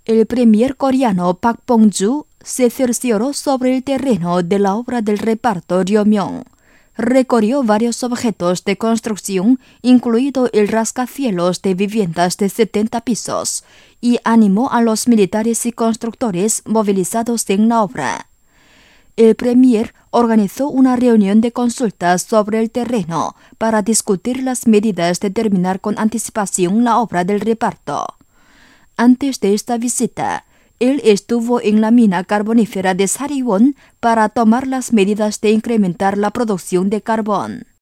El premier coreano Park Bong-gyu se cercioró sobre el terreno de la obra del reparto Ryomyeong. Recorrió varios objetos de construcción, incluido el rascacielos de viviendas de 70 pisos, y animó a los militares y constructores movilizados en la obra. El premier organizó una reunión de consultas sobre el terreno para discutir las medidas de terminar con anticipación la obra del reparto. Antes de esta visita, él estuvo en la mina carbonífera de Sariwon para tomar las medidas de incrementar la producción de carbón.